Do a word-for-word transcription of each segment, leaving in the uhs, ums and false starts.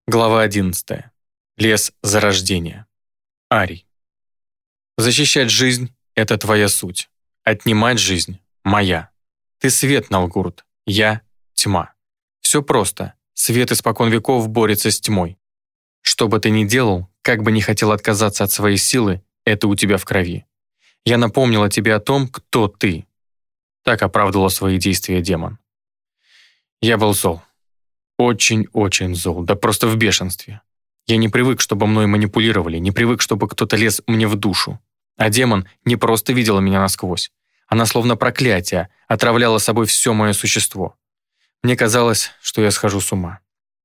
Глава одиннадцатая. Лес зарождения. Арий. Защищать жизнь — это твоя суть. Отнимать жизнь — моя. Ты свет, Налгурт, я — тьма. Все просто. Свет испокон веков борется с тьмой. Что бы ты ни делал, как бы ни хотел отказаться от своей силы, это у тебя в крови. Я напомнила тебе о том, кто ты. Так оправдывала свои действия демон. Я был зол. Очень-очень зол, да просто в бешенстве. Я не привык, чтобы мной манипулировали, не привык, чтобы кто-то лез мне в душу. А демон не просто видела меня насквозь. Она словно проклятие отравляла собой все мое существо. Мне казалось, что я схожу с ума.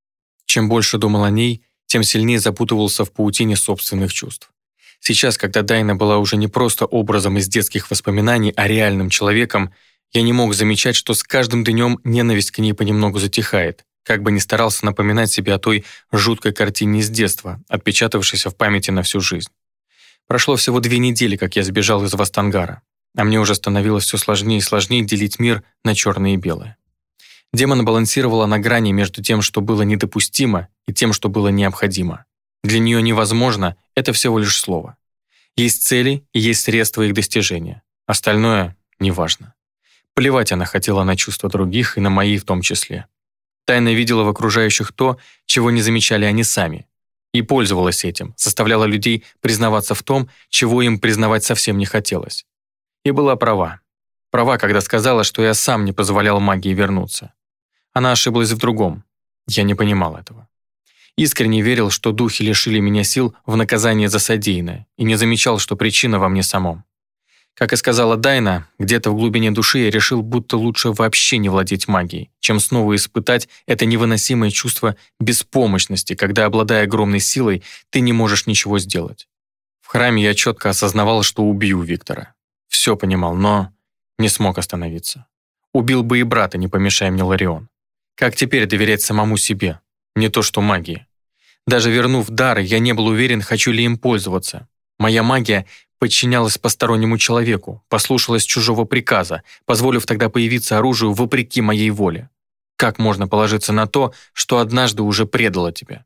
Чем больше думал о ней, тем сильнее запутывался в паутине собственных чувств. Сейчас, когда Дайна была уже не просто образом из детских воспоминаний, а реальным человеком, я не мог замечать, что с каждым днем ненависть к ней понемногу затихает, как бы ни старался напоминать себе о той жуткой картине из детства, отпечатавшейся в памяти на всю жизнь. Прошло всего две недели, как я сбежал из Вастангара, а мне уже становилось все сложнее и сложнее делить мир на черное и белое. Демон балансировала на грани между тем, что было недопустимо, и тем, что было необходимо. Для нее невозможно — это всего лишь слово. Есть цели и есть средства их достижения. Остальное неважно. Плевать она хотела на чувства других и на мои в том числе. Тайна видела в окружающих то, чего не замечали они сами. И пользовалась этим, заставляла людей признаваться в том, чего им признавать совсем не хотелось. И была права. Права, когда сказала, что я сам не позволял магии вернуться. Она ошиблась в другом. Я не понимал этого. Искренне верил, что духи лишили меня сил в наказание за содеянное, и не замечал, что причина во мне самом. Как и сказала Дайна, где-то в глубине души я решил, будто лучше вообще не владеть магией, чем снова испытать это невыносимое чувство беспомощности, когда, обладая огромной силой, ты не можешь ничего сделать. В храме я четко осознавал, что убью Виктора. Все понимал, но не смог остановиться. Убил бы и брата, не помешая мне Ларион. Как теперь доверять самому себе? Не то что магии. Даже вернув дары, я не был уверен, хочу ли им пользоваться. Моя магия подчинялась постороннему человеку, послушалась чужого приказа, позволив тогда появиться оружию вопреки моей воле. Как можно положиться на то, что однажды уже предало тебя?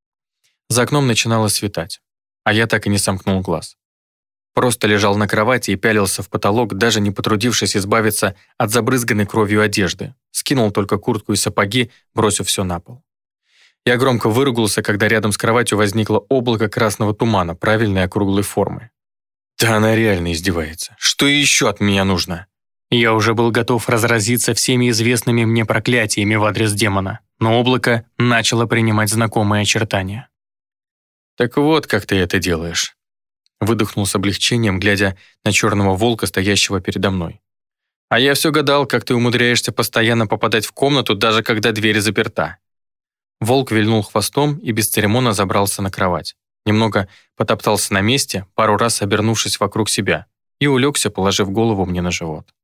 За окном начинало светать, а я так и не сомкнул глаз. Просто лежал на кровати и пялился в потолок, даже не потрудившись избавиться от забрызганной кровью одежды. Скинул только куртку и сапоги, бросив все на пол. Я громко выругался, когда рядом с кроватью возникло облако красного тумана правильной округлой формы. Да она реально издевается. Что еще от меня нужно? Я уже был готов разразиться всеми известными мне проклятиями в адрес демона, но облако начало принимать знакомые очертания. «Так вот, как ты это делаешь», — выдохнул с облегчением, глядя на черного волка, стоящего передо мной. «А я все гадал, как ты умудряешься постоянно попадать в комнату, даже когда дверь заперта». Волк вильнул хвостом и бесцеремонно забрался на кровать. Немного потоптался на месте, пару раз обернувшись вокруг себя, и улегся, положив голову мне на живот.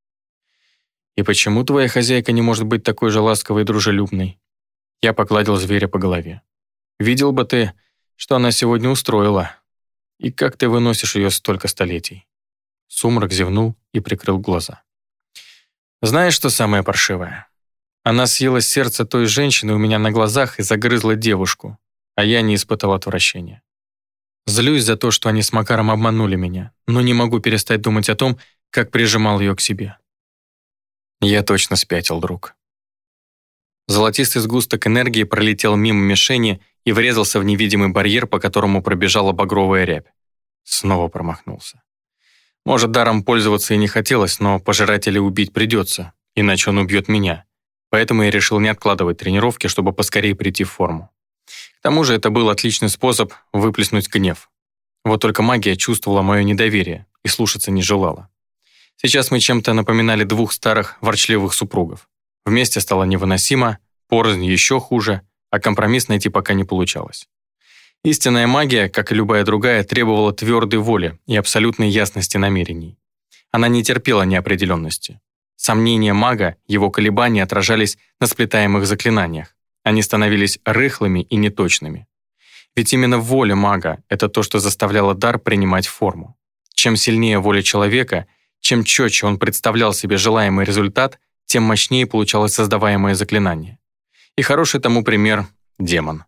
«И почему твоя хозяйка не может быть такой же ласковой и дружелюбной?» Я погладил зверя по голове. «Видел бы ты, что она сегодня устроила. И как ты выносишь ее столько столетий?» Сумрак зевнул и прикрыл глаза. «Знаешь, что самое паршивое? Она съела сердце той женщины у меня на глазах и загрызла девушку, а я не испытал отвращения. Злюсь за то, что они с Макаром обманули меня, но не могу перестать думать о том, как прижимал ее к себе. Я точно спятил, друг». Золотистый сгусток энергии пролетел мимо мишени и врезался в невидимый барьер, по которому пробежала багровая рябь. Снова промахнулся. Может, даром пользоваться и не хотелось, но пожирателя убить придется, иначе он убьет меня. Поэтому я решил не откладывать тренировки, чтобы поскорее прийти в форму. К тому же это был отличный способ выплеснуть гнев. Вот только магия чувствовала мое недоверие и слушаться не желала. Сейчас мы чем-то напоминали двух старых ворчливых супругов. Вместе стало невыносимо, порознь еще хуже, а компромисс найти пока не получалось. Истинная магия, как и любая другая, требовала твердой воли и абсолютной ясности намерений. Она не терпела неопределенности. Сомнения мага, его колебания отражались на сплетаемых заклинаниях. Они становились рыхлыми и неточными. Ведь именно воля мага — это то, что заставляло дар принимать форму. Чем сильнее воля человека, чем четче он представлял себе желаемый результат, тем мощнее получалось создаваемое заклинание. И хороший тому пример — демон.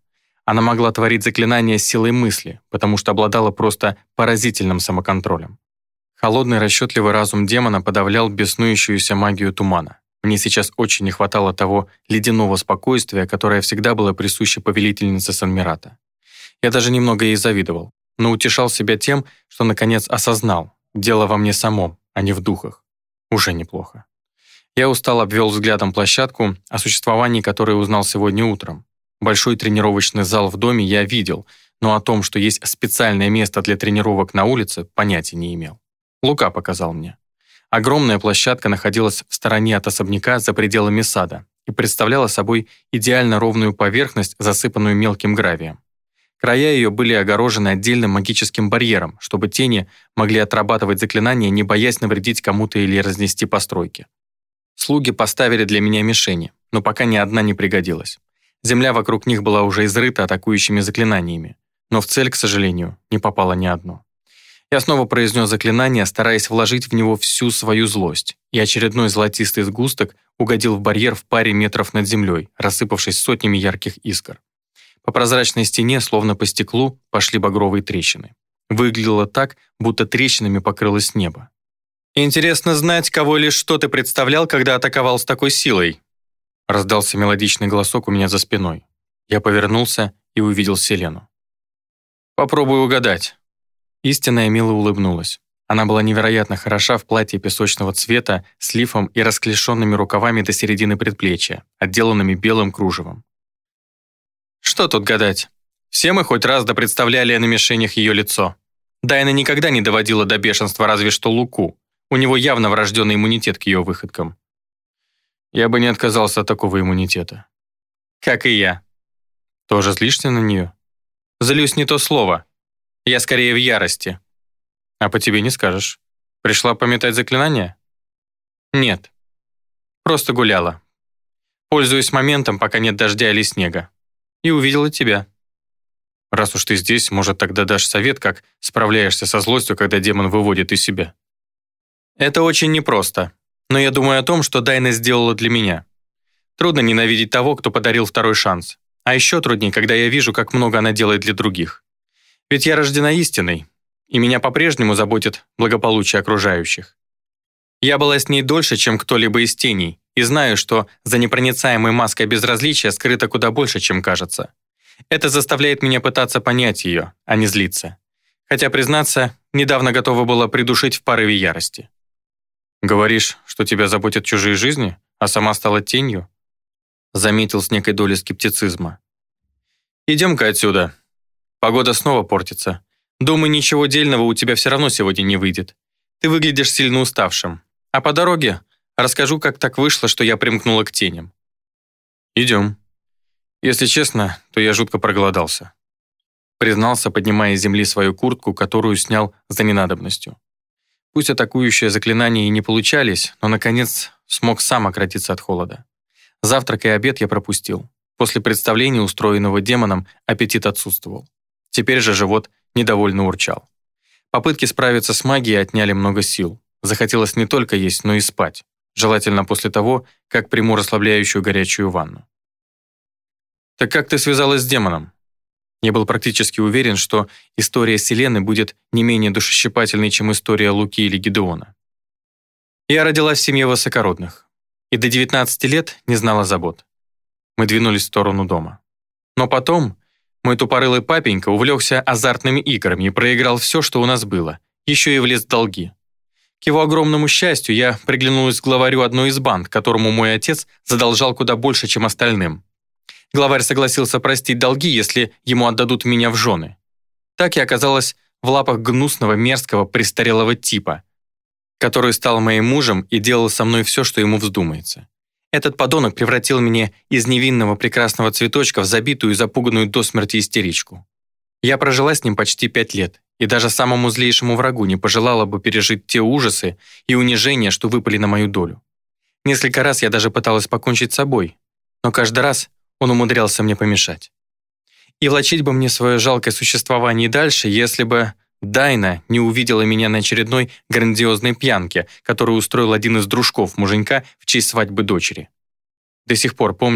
Она могла творить заклинания с силой мысли, потому что обладала просто поразительным самоконтролем. Холодный расчетливый разум демона подавлял беснующуюся магию тумана. Мне сейчас очень не хватало того ледяного спокойствия, которое всегда было присуще повелительнице Санмирата. Я даже немного ей завидовал, но утешал себя тем, что наконец осознал, дело во мне самом, а не в духах. Уже неплохо. Я устал обвел взглядом площадку, о существовании которой узнал сегодня утром. Большой тренировочный зал в доме я видел, но о том, что есть специальное место для тренировок на улице, понятия не имел. Лука показал мне. Огромная площадка находилась в стороне от особняка за пределами сада и представляла собой идеально ровную поверхность, засыпанную мелким гравием. Края ее были огорожены отдельным магическим барьером, чтобы тени могли отрабатывать заклинания, не боясь навредить кому-то или разнести постройки. Слуги поставили для меня мишени, но пока ни одна не пригодилась. Земля вокруг них была уже изрыта атакующими заклинаниями, но в цель, к сожалению, не попало ни одно. Я снова произнес заклинание, стараясь вложить в него всю свою злость, и очередной золотистый сгусток угодил в барьер в паре метров над землей, рассыпавшись сотнями ярких искр. По прозрачной стене, словно по стеклу, пошли багровые трещины. Выглядело так, будто трещинами покрылось небо. «Интересно знать, кого или что ты представлял, когда атаковал с такой силой?» Раздался мелодичный голосок у меня за спиной. Я повернулся и увидел Селену. «Попробуй угадать». Истинная мило улыбнулась. Она была невероятно хороша в платье песочного цвета с лифом и расклешенными рукавами до середины предплечья, отделанными белым кружевом. Что тут гадать? Все мы хоть раз допредставляли на мишенях ее лицо. Дайна никогда не доводила до бешенства разве что Луку. У него явно врожденный иммунитет к ее выходкам. Я бы не отказался от такого иммунитета. Как и я. Тоже злишься на нее? Злюсь не то слово. Я скорее в ярости. А по тебе не скажешь. Пришла пометать заклинания? Нет. Просто гуляла. Пользуюсь моментом, пока нет дождя или снега. И увидела тебя. Раз уж ты здесь, может, тогда дашь совет, как справляешься со злостью, когда демон выводит из себя? Это очень непросто. Но я думаю о том, что Дайна сделала для меня. Трудно ненавидеть того, кто подарил второй шанс. А еще труднее, когда я вижу, как много она делает для других. Ведь я рождена истиной, и меня по-прежнему заботит благополучие окружающих. Я была с ней дольше, чем кто-либо из теней, и знаю, что за непроницаемой маской безразличия скрыто куда больше, чем кажется. Это заставляет меня пытаться понять ее, а не злиться. Хотя, признаться, недавно готова была придушить в порыве ярости. «Говоришь, что тебя заботят чужие жизни, а сама стала тенью?» Заметил с некой долей скептицизма. «Идем-ка отсюда. Погода снова портится. Думаю, ничего дельного у тебя все равно сегодня не выйдет. Ты выглядишь сильно уставшим. А по дороге расскажу, как так вышло, что я примкнула к теням». «Идем. Если честно, то я жутко проголодался». Признался, поднимая с земли свою куртку, которую снял за ненадобностью. Пусть атакующие заклинания и не получались, но, наконец, смог сам ократиться от холода. Завтрак и обед я пропустил. После представления, устроенного демоном, аппетит отсутствовал. Теперь же живот недовольно урчал. Попытки справиться с магией отняли много сил. Захотелось не только есть, но и спать. Желательно после того, как приму расслабляющую горячую ванну. «Так как ты связалась с демоном?» Я был практически уверен, что история Селены будет не менее душещипательной, чем история Луки или Гедеона. Я родилась в семье высокородных и до девятнадцати лет не знала забот. Мы двинулись в сторону дома. Но потом мой тупорылый папенька увлекся азартными играми и проиграл все, что у нас было, еще и влез в долги. К его огромному счастью, я приглянулась к главарю одной из банд, которому мой отец задолжал куда больше, чем остальным. Главарь согласился простить долги, если ему отдадут меня в жены. Так я оказалась в лапах гнусного, мерзкого, престарелого типа, который стал моим мужем и делал со мной все, что ему вздумается. Этот подонок превратил меня из невинного прекрасного цветочка в забитую и запуганную до смерти истеричку. Я прожила с ним почти пять лет, и даже самому злейшему врагу не пожелала бы пережить те ужасы и унижения, что выпали на мою долю. Несколько раз я даже пыталась покончить с собой, но каждый раз он умудрялся мне помешать. И влачить бы мне свое жалкое существование и дальше, если бы Дайна не увидела меня на очередной грандиозной пьянке, которую устроил один из дружков муженька в честь свадьбы дочери. До сих пор помню,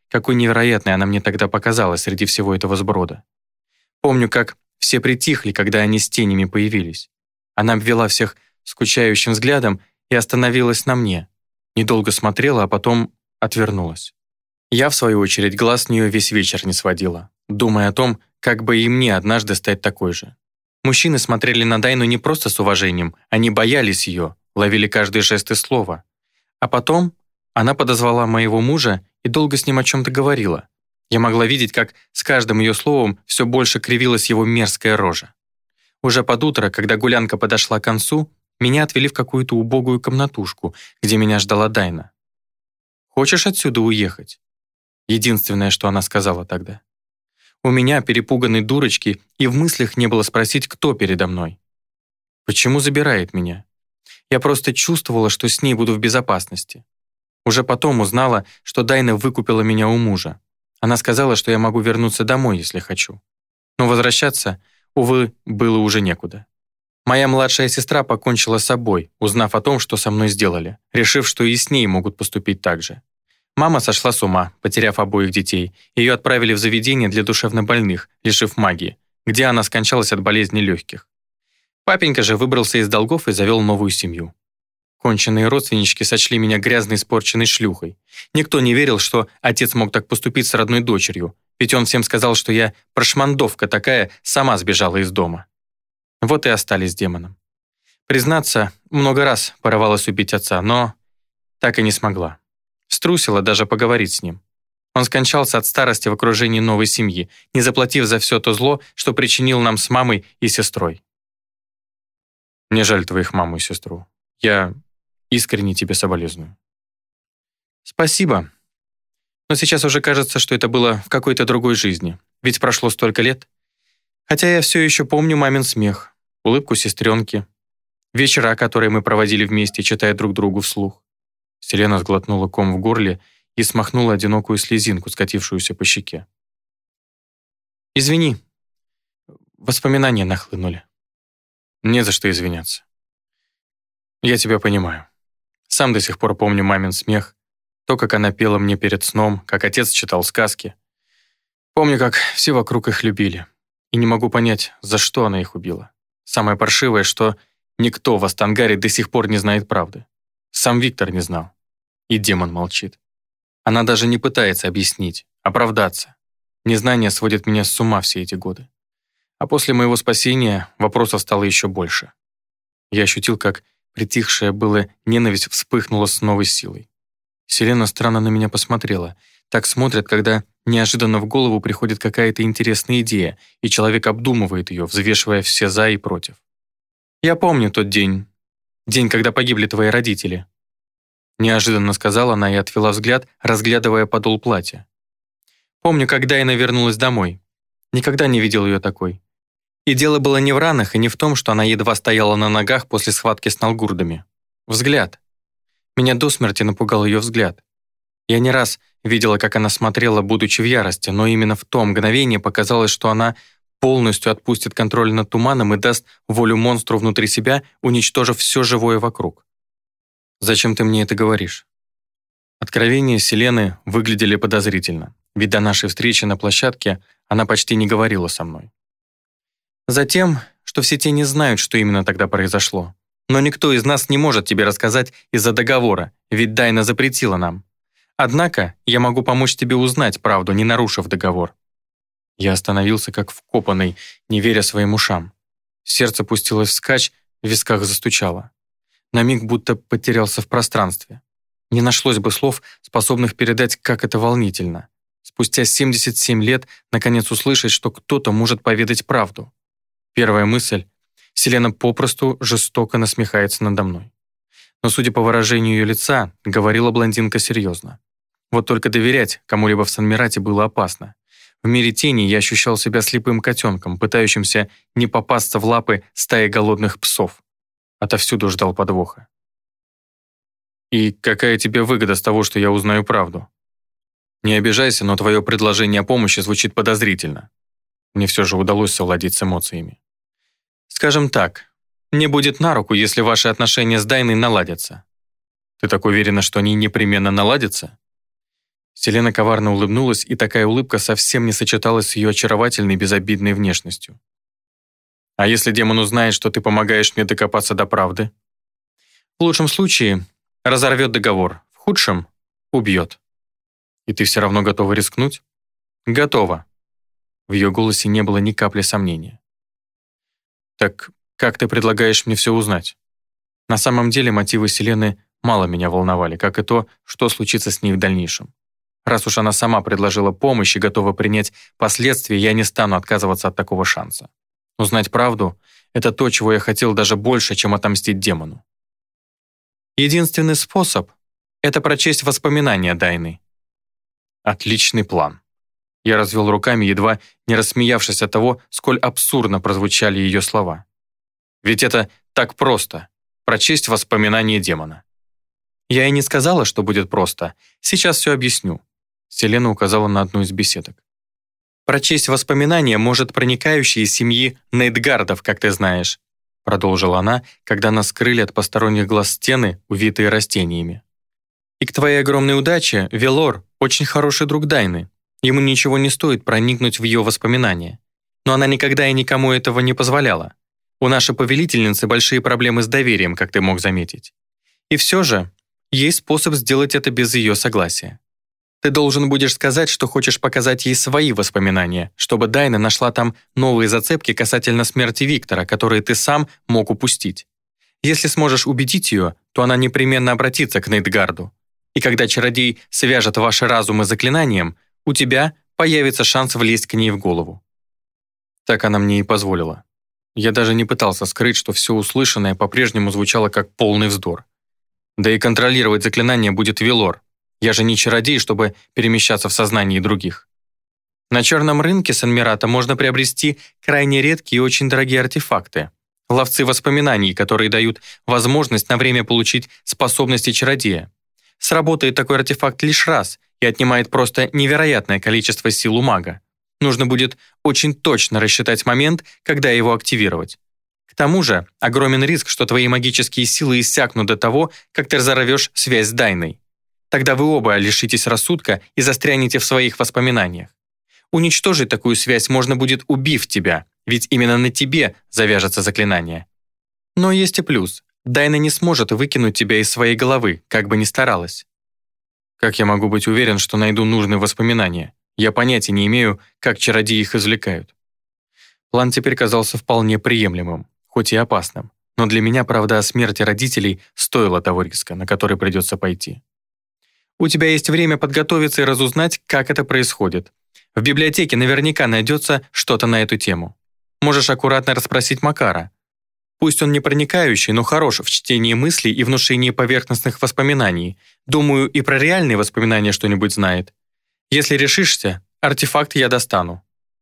какой невероятной она мне тогда показалась среди всего этого сброда. Помню, как все притихли, когда они с тенями появились. Она обвела всех скучающим взглядом и остановилась на мне. Недолго смотрела, а потом отвернулась. Я, в свою очередь, глаз с нее весь вечер не сводила, думая о том, как бы и мне однажды стать такой же. Мужчины смотрели на Дайну не просто с уважением, они боялись ее, ловили каждый жест и слово. А потом она подозвала моего мужа и долго с ним о чем-то говорила. Я могла видеть, как с каждым ее словом все больше кривилась его мерзкая рожа. Уже под утро, когда гулянка подошла к концу, меня отвели в какую-то убогую комнатушку, где меня ждала Дайна. «Хочешь отсюда уехать?» Единственное, что она сказала тогда. У меня, перепуганной дурочки, и в мыслях не было спросить, кто передо мной. Почему забирает меня? Я просто чувствовала, что с ней буду в безопасности. Уже потом узнала, что Дайна выкупила меня у мужа. Она сказала, что я могу вернуться домой, если хочу. Но возвращаться, увы, было уже некуда. Моя младшая сестра покончила с собой, узнав о том, что со мной сделали, решив, что и с ней могут поступить так же. Мама сошла с ума, потеряв обоих детей. Ее отправили в заведение для душевнобольных, лишив магии, где она скончалась от болезни легких. Папенька же выбрался из долгов и завел новую семью. Конченые родственнички сочли меня грязной испорченной шлюхой. Никто не верил, что отец мог так поступить с родной дочерью, ведь он всем сказал, что я прошмандовка такая, сама сбежала из дома. Вот и остались с демоном. Признаться, много раз порывалась убить отца, но так и не смогла. Струсила даже поговорить с ним. Он скончался от старости в окружении новой семьи, не заплатив за все то зло, что причинил нам с мамой и сестрой. Мне жаль твоих маму и сестру. Я искренне тебе соболезную. Спасибо. Но сейчас уже кажется, что это было в какой-то другой жизни. Ведь прошло столько лет. Хотя я все еще помню мамин смех, улыбку сестренки, вечера, которые мы проводили вместе, читая друг другу вслух. Селена сглотнула ком в горле и смахнула одинокую слезинку, скатившуюся по щеке. «Извини, воспоминания нахлынули». «Не за что извиняться. Я тебя понимаю. Сам до сих пор помню мамин смех, то, как она пела мне перед сном, как отец читал сказки. Помню, как все вокруг их любили. И не могу понять, за что она их убила. Самое паршивое, что никто в Астангаре до сих пор не знает правды. Сам Виктор не знал. И демон молчит. Она даже не пытается объяснить, оправдаться. Незнание сводит меня с ума все эти годы. А после моего спасения вопросов стало еще больше. Я ощутил, как притихшая была ненависть вспыхнула с новой силой. Селена странно на меня посмотрела. Так смотрят, когда неожиданно в голову приходит какая-то интересная идея, и человек обдумывает ее, взвешивая все «за» и «против». «Я помню тот день. День, когда погибли твои родители», неожиданно сказала она и отвела взгляд, разглядывая подол платья. «Помню, как Дайна вернулась домой. Никогда не видел ее такой. И дело было не в ранах и не в том, что она едва стояла на ногах после схватки с налгурдами. Взгляд. Меня до смерти напугал ее взгляд. Я не раз видела, как она смотрела, будучи в ярости, но именно в то мгновение показалось, что она полностью отпустит контроль над туманом и даст волю монстру внутри себя, уничтожив все живое вокруг. «Зачем ты мне это говоришь?» Откровения Селены выглядели подозрительно, ведь до нашей встречи на площадке она почти не говорила со мной. «Затем, что все те не знают, что именно тогда произошло. Но никто из нас не может тебе рассказать из-за договора, ведь Дайна запретила нам. Однако я могу помочь тебе узнать правду, не нарушив договор». Я остановился как вкопанный, не веря своим ушам. Сердце пустилось вскачь, в висках застучало. На миг будто потерялся в пространстве. Не нашлось бы слов, способных передать, как это волнительно. Спустя семьдесят семь лет наконец услышать, что кто-то может поведать правду. Первая мысль — Селена попросту жестоко насмехается надо мной. Но, судя по выражению ее лица, говорила блондинка серьезно. Вот только доверять кому-либо в Санмирате было опасно. В мире тени я ощущал себя слепым котенком, пытающимся не попасться в лапы стаи голодных псов. Отовсюду ждал подвоха. «И какая тебе выгода с того, что я узнаю правду? Не обижайся, но твое предложение о помощи звучит подозрительно». Мне все же удалось совладеть с эмоциями. «Скажем так, мне будет на руку, если ваши отношения с Дайной наладятся». «Ты так уверена, что они непременно наладятся?» Селена коварно улыбнулась, и такая улыбка совсем не сочеталась с ее очаровательной безобидной внешностью. «А если демон узнает, что ты помогаешь мне докопаться до правды?» «В лучшем случае разорвет договор, в худшем — убьет. И ты все равно готова рискнуть?» «Готова». В ее голосе не было ни капли сомнения. «Так как ты предлагаешь мне все узнать?» На самом деле мотивы Селены мало меня волновали, как и то, что случится с ней в дальнейшем. Раз уж она сама предложила помощь и готова принять последствия, я не стану отказываться от такого шанса. Узнать правду — это то, чего я хотел даже больше, чем отомстить демону. Единственный способ — это прочесть воспоминания Дайны. Отличный план. Я развел руками, едва не рассмеявшись от того, сколь абсурдно прозвучали ее слова. Ведь это так просто — прочесть воспоминания демона. Я и не сказала, что будет просто. Сейчас все объясню. Селена указала на одну из беседок. «Прочесть воспоминания может проникающий из семьи Нейтгардов, как ты знаешь», продолжила она, когда нас скрыли от посторонних глаз стены, увитые растениями. «И к твоей огромной удаче Велор очень хороший друг Дайны. Ему ничего не стоит проникнуть в ее воспоминания. Но она никогда и никому этого не позволяла. У нашей повелительницы большие проблемы с доверием, как ты мог заметить. И все же есть способ сделать это без ее согласия. Ты должен будешь сказать, что хочешь показать ей свои воспоминания, чтобы Дайна нашла там новые зацепки касательно смерти Виктора, которые ты сам мог упустить. Если сможешь убедить ее, то она непременно обратится к Нейтгарду. И когда чародей свяжет ваши разумы заклинанием, у тебя появится шанс влезть к ней в голову». Так она мне и позволила. Я даже не пытался скрыть, что все услышанное по-прежнему звучало как полный вздор. Да и контролировать заклинание будет Велор. Я же не чародей, чтобы перемещаться в сознании других. На черном рынке Санмирата можно приобрести крайне редкие и очень дорогие артефакты. Ловцы воспоминаний, которые дают возможность на время получить способности чародея. Сработает такой артефакт лишь раз и отнимает просто невероятное количество сил у мага. Нужно будет очень точно рассчитать момент, когда его активировать. К тому же огромен риск, что твои магические силы иссякнут до того, как ты разорвешь связь с Дайной. Тогда вы оба лишитесь рассудка и застрянете в своих воспоминаниях. Уничтожить такую связь можно будет, убив тебя, ведь именно на тебе завяжется заклинание. Но есть и плюс. Дайна не сможет выкинуть тебя из своей головы, как бы ни старалась. Как я могу быть уверен, что найду нужные воспоминания? Я понятия не имею, как чародеи их извлекают. План теперь казался вполне приемлемым, хоть и опасным. Но для меня правда о смерти родителей стоила того риска, на который придется пойти. У тебя есть время подготовиться и разузнать, как это происходит. В библиотеке наверняка найдется что-то на эту тему. Можешь аккуратно расспросить Макара. Пусть он не проникающий, но хорош в чтении мыслей и внушении поверхностных воспоминаний. Думаю, и про реальные воспоминания что-нибудь знает. Если решишься, артефакт я достану.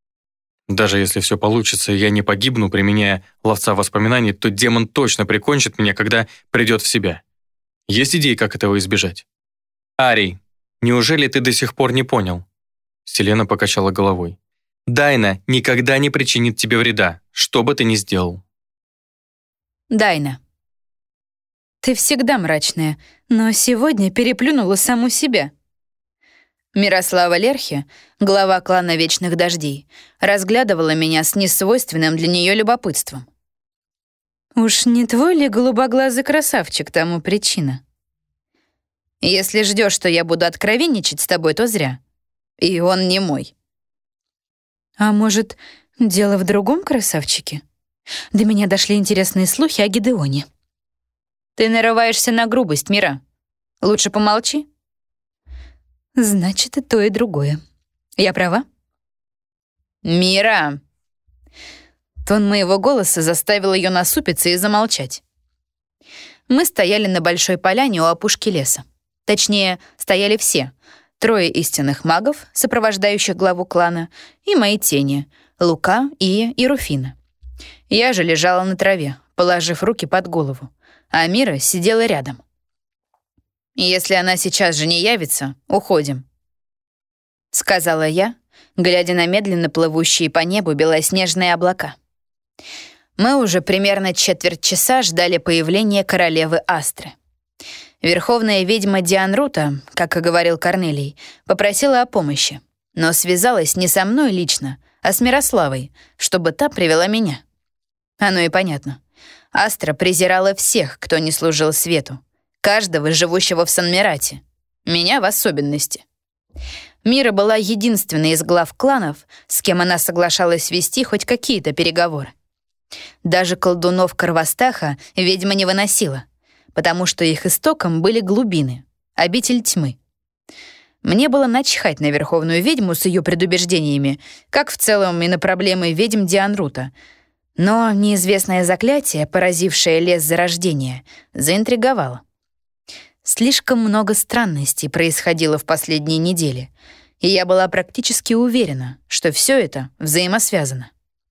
Даже если все получится, и я не погибну, применяя ловца воспоминаний, то демон точно прикончит меня, когда придет в себя. Есть идеи, как этого избежать? «Арий, неужели ты до сих пор не понял?» Селена покачала головой. «Дайна никогда не причинит тебе вреда, что бы ты ни сделал». Дайна. Ты всегда мрачная, но сегодня переплюнула саму себя. Мирослава Лерхи, глава клана Вечных Дождей, разглядывала меня с несвойственным для нее любопытством. Уж не твой ли голубоглазый красавчик тому причина? Если ждешь, что я буду откровенничать с тобой, то зря. И он не мой. А может, дело в другом красавчике? До меня дошли интересные слухи о Гидеоне. Ты нарываешься на грубость, Мира. Лучше помолчи. Значит, и то, и другое. Я права? Мира! Тон моего голоса заставил ее насупиться и замолчать. Мы стояли на большой поляне у опушки леса. Точнее, стояли все. Трое истинных магов, сопровождающих главу клана, и мои тени — Лука, Ия и Руфина. Я же лежала на траве, положив руки под голову, а Мира сидела рядом. «Если она сейчас же не явится, уходим», — сказала я, глядя на медленно плывущие по небу белоснежные облака. Мы уже примерно четверть часа ждали появления королевы Астры. Верховная ведьма Дианрута, как и говорил Корнелий, попросила о помощи, но связалась не со мной лично, а с Мирославой, чтобы та привела меня. Оно и понятно. Астра презирала всех, кто не служил свету, каждого, живущего в Санмирате, меня в особенности. Мира была единственной из глав кланов, с кем она соглашалась вести хоть какие-то переговоры. Даже колдунов Карвастаха ведьма не выносила, потому что их истоком были глубины, обитель тьмы. Мне было начхать на верховную ведьму с ее предубеждениями, как в целом и на проблемы ведьм Дианрута. Но неизвестное заклятие, поразившее лес Зарождения, заинтриговало. Слишком много странностей происходило в последние недели, и я была практически уверена, что все это взаимосвязано.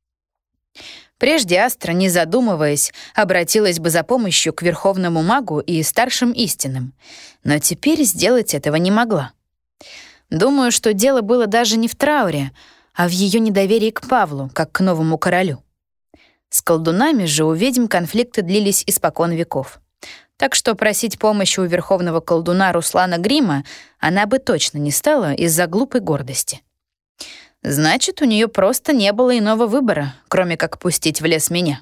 Прежде Астра, не задумываясь, обратилась бы за помощью к Верховному магу и Старшим Истинным, но теперь сделать этого не могла. Думаю, что дело было даже не в трауре, а в ее недоверии к Павлу, как к новому королю. С колдунами же у ведьм конфликты длились испокон веков. Так что просить помощи у верховного колдуна Руслана Грима она бы точно не стала из-за глупой гордости. Значит, у нее просто не было иного выбора, кроме как пустить в лес меня.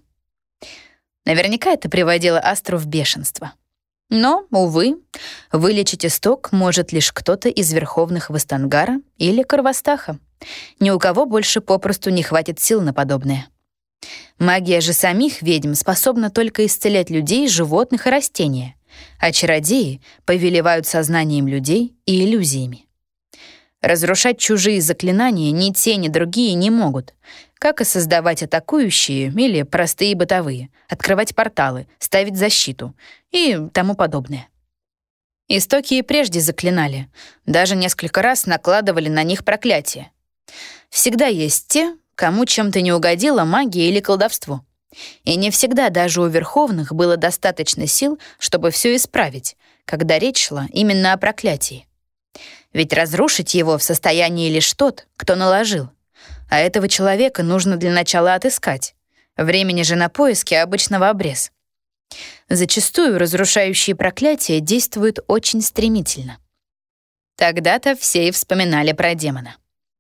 Наверняка это приводило Астру в бешенство. Но, увы, вылечить исток может лишь кто-то из верховных Вастангара или Карвастаха. Ни у кого больше попросту не хватит сил на подобное. Магия же самих ведьм способна только исцелять людей, животных и растения, а чародеи повелевают сознанием людей и иллюзиями. Разрушать чужие заклинания ни те, ни другие не могут, как и создавать атакующие или простые бытовые, открывать порталы, ставить защиту и тому подобное. Истоки и прежде заклинали, даже несколько раз накладывали на них проклятие. Всегда есть те, кому чем-то не угодила магия или колдовство. И не всегда даже у верховных было достаточно сил, чтобы все исправить, когда речь шла именно о проклятии. Ведь разрушить его в состоянии лишь тот, кто наложил. А этого человека нужно для начала отыскать. Времени же на поиски обычно в обрез. Зачастую разрушающие проклятия действуют очень стремительно. Тогда-то все и вспоминали про демона.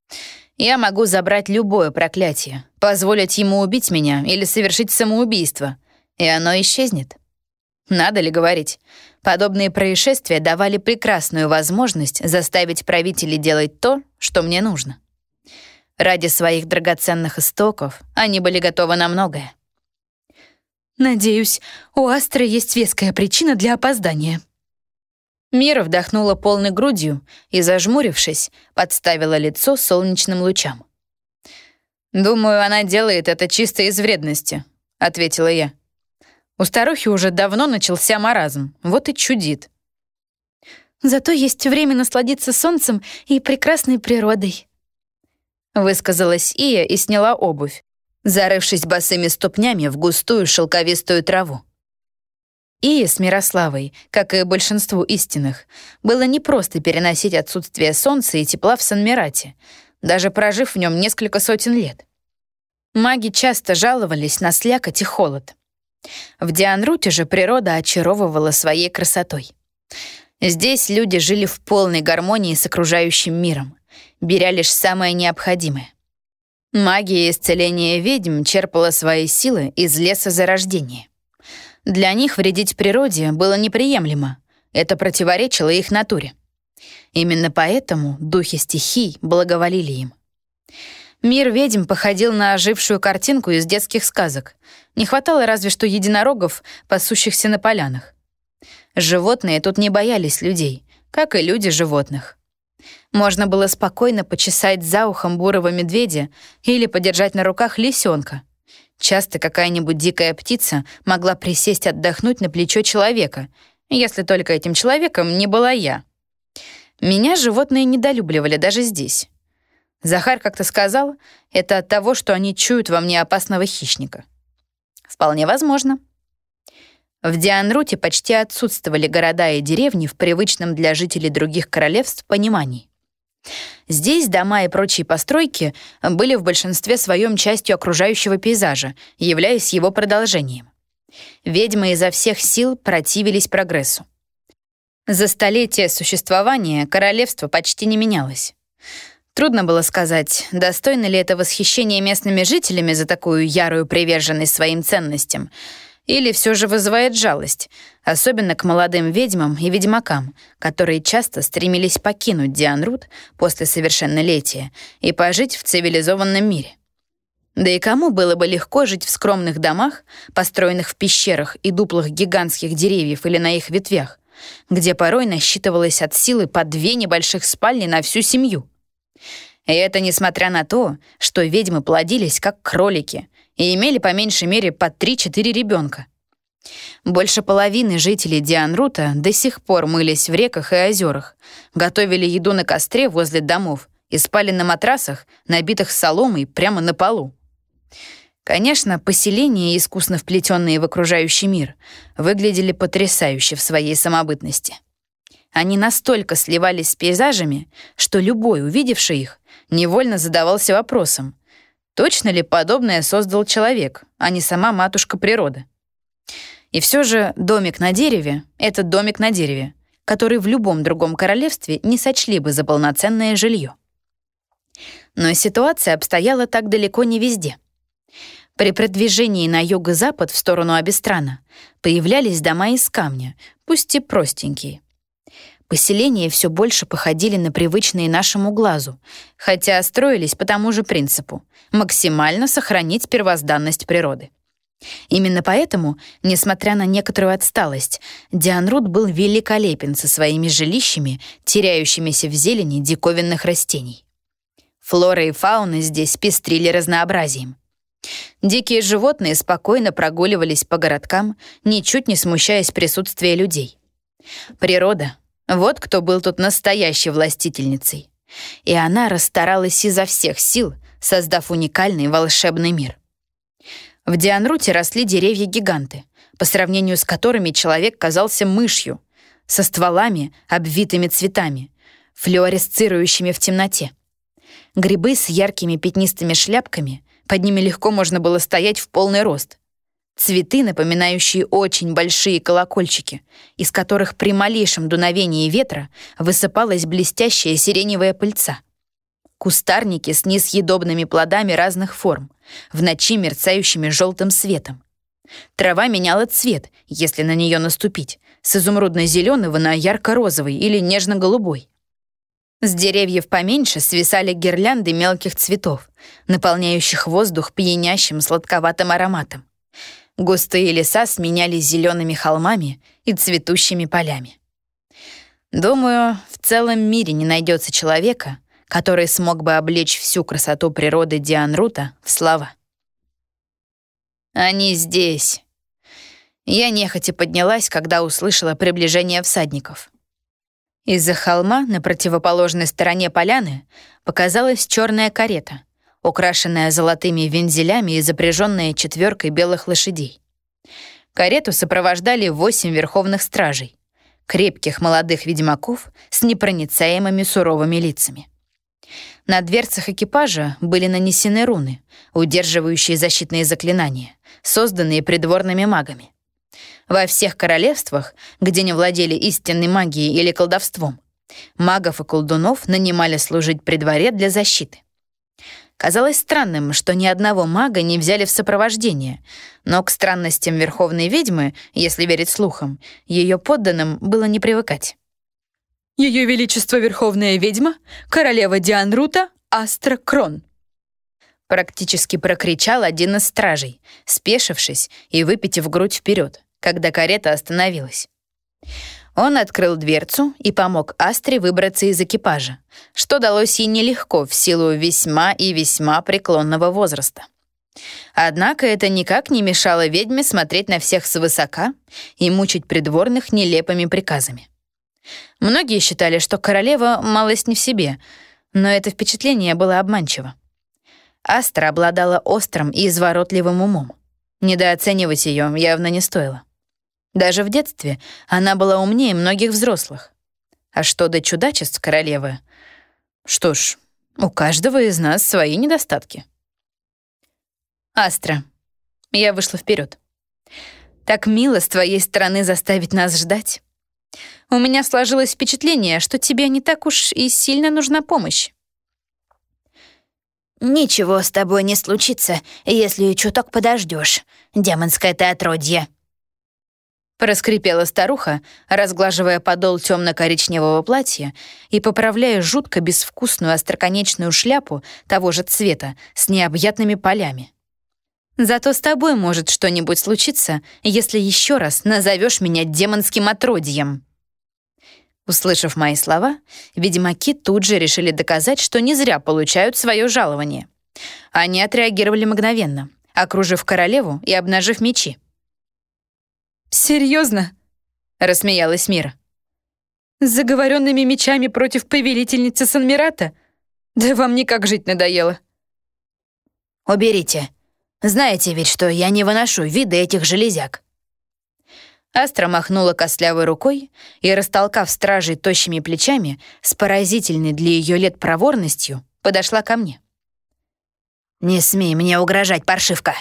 Я могу забрать любое проклятие, позволить ему убить меня или совершить самоубийство, и оно исчезнет. Надо ли говорить? Подобные происшествия давали прекрасную возможность заставить правителей делать то, что мне нужно. Ради своих драгоценных истоков они были готовы на многое. «Надеюсь, у Астры есть веская причина для опоздания». Мира вдохнула полной грудью и, зажмурившись, подставила лицо солнечным лучам. «Думаю, она делает это чисто из вредности», — ответила я. «У старухи уже давно начался маразм, вот и чудит». «Зато есть время насладиться солнцем и прекрасной природой», — высказалась Ия и сняла обувь, зарывшись босыми ступнями в густую шелковистую траву. Ие с Мирославой, как и большинству истинных, было непросто переносить отсутствие солнца и тепла в Санмирате, даже прожив в нем несколько сотен лет. Маги часто жаловались на слякоть и холод. В Дианруте же природа очаровывала своей красотой. Здесь люди жили в полной гармонии с окружающим миром, беря лишь самое необходимое. Магия исцеления ведьм черпала свои силы из леса Зарождения. Для них вредить природе было неприемлемо, это противоречило их натуре. Именно поэтому духи стихий благоволили им. Мир ведьм походил на ожившую картинку из детских сказок. Не хватало разве что единорогов, пасущихся на полянах. Животные тут не боялись людей, как и люди животных. Можно было спокойно почесать за ухом бурого медведя или подержать на руках лисенка. Часто какая-нибудь дикая птица могла присесть отдохнуть на плечо человека, если только этим человеком не была я. Меня животные недолюбливали даже здесь. Захар как-то сказал, это от того, что они чуют во мне опасного хищника. Вполне возможно. В Дианруте почти отсутствовали города и деревни в привычном для жителей других королевств понимании. Здесь дома и прочие постройки были в большинстве своем частью окружающего пейзажа, являясь его продолжением. Ведьмы изо всех сил противились прогрессу. За столетия существования королевство почти не менялось. Трудно было сказать, достойно ли это восхищение местными жителями за такую ярую приверженность своим ценностям, или все же вызывает жалость, особенно к молодым ведьмам и ведьмакам, которые часто стремились покинуть Дианрут после совершеннолетия и пожить в цивилизованном мире. Да и кому было бы легко жить в скромных домах, построенных в пещерах и дуплах гигантских деревьев или на их ветвях, где порой насчитывалось от силы по две небольших спальни на всю семью. И это несмотря на то, что ведьмы плодились как кролики и имели по меньшей мере по три-четыре ребенка. Больше половины жителей Дианрута до сих пор мылись в реках и озерах, готовили еду на костре возле домов и спали на матрасах, набитых соломой прямо на полу. Конечно, поселения, искусно вплетенные в окружающий мир, выглядели потрясающе в своей самобытности. Они настолько сливались с пейзажами, что любой, увидевший их, невольно задавался вопросом, точно ли подобное создал человек, а не сама матушка природа. И все же домик на дереве — это домик на дереве, который в любом другом королевстве не сочли бы за полноценное жилье. Но ситуация обстояла так далеко не везде. При продвижении на юго-запад в сторону Абистрана появлялись дома из камня, пусть и простенькие. Поселения все больше походили на привычные нашему глазу, хотя строились по тому же принципу — максимально сохранить первозданность природы. Именно поэтому, несмотря на некоторую отсталость, Дианрут был великолепен со своими жилищами, теряющимися в зелени диковинных растений. Флора и фауна здесь пестрили разнообразием. Дикие животные спокойно прогуливались по городкам, ничуть не смущаясь присутствия людей. Природа — вот кто был тут настоящей властительницей. И она расстаралась изо всех сил, создав уникальный волшебный мир. В Дианруте росли деревья-гиганты, по сравнению с которыми человек казался мышью, со стволами, обвитыми цветами, флуоресцирующими в темноте. Грибы с яркими пятнистыми шляпками, под ними легко можно было стоять в полный рост. Цветы, напоминающие очень большие колокольчики, из которых при малейшем дуновении ветра высыпалась блестящая сиреневая пыльца. Кустарники с несъедобными плодами разных форм, в ночи мерцающими желтым светом. Трава меняла цвет, если на нее наступить, с изумрудно-зеленого на ярко-розовый или нежно-голубой. С деревьев поменьше свисали гирлянды мелких цветов, наполняющих воздух пьянящим сладковатым ароматом. Густые леса сменялись зелеными холмами и цветущими полями. Думаю, в целом мире не найдется человека, который смог бы облечь всю красоту природы Дианрута в слова. «Они здесь». Я нехотя поднялась, когда услышала приближение всадников. Из-за холма на противоположной стороне поляны показалась черная карета, украшенная золотыми вензелями и запряженная четверкой белых лошадей. Карету сопровождали восемь верховных стражей, крепких молодых ведьмаков с непроницаемыми суровыми лицами. На дверцах экипажа были нанесены руны, удерживающие защитные заклинания, созданные придворными магами. Во всех королевствах, где не владели истинной магией или колдовством, магов и колдунов нанимали служить при дворе для защиты. Казалось странным, что ни одного мага не взяли в сопровождение, но к странностям верховной ведьмы, если верить слухам, ее подданным было не привыкать. Ее Величество Верховная Ведьма, королева Дианрута, Астра Крон. Практически прокричал один из стражей, спешившись и выпитив грудь вперед, когда карета остановилась. Он открыл дверцу и помог Астре выбраться из экипажа, что далось ей нелегко в силу весьма и весьма преклонного возраста. Однако это никак не мешало ведьме смотреть на всех свысока и мучить придворных нелепыми приказами. Многие считали, что королева малость не в себе, но это впечатление было обманчиво. Астра обладала острым и изворотливым умом. Недооценивать ее явно не стоило. Даже в детстве она была умнее многих взрослых. А что до чудачеств королевы? Что ж, у каждого из нас свои недостатки. «Астра», — я вышла вперед. «Так мило с твоей стороны заставить нас ждать. У меня сложилось впечатление, что тебе не так уж и сильно нужна помощь». «Ничего с тобой не случится, если чуток подождешь, демонское ты отродье», — проскрипела старуха, разглаживая подол темно-коричневого платья и поправляя жутко безвкусную остроконечную шляпу того же цвета с необъятными полями. «Зато с тобой может что-нибудь случиться, если еще раз назовешь меня демонским отродьем». Услышав мои слова, ведьмаки тут же решили доказать, что не зря получают свое жалование. Они отреагировали мгновенно, окружив королеву и обнажив мечи. «Серьезно?» — рассмеялась Мира. «С заговоренными мечами против повелительницы Санмирата? Да вам никак жить надоело». «Уберите. Знаете ведь, что я не выношу вида этих железяк». Астра махнула костлявой рукой и, растолкав стражей тощими плечами, с поразительной для ее лет проворностью, подошла ко мне. «Не смей мне угрожать, паршивка!»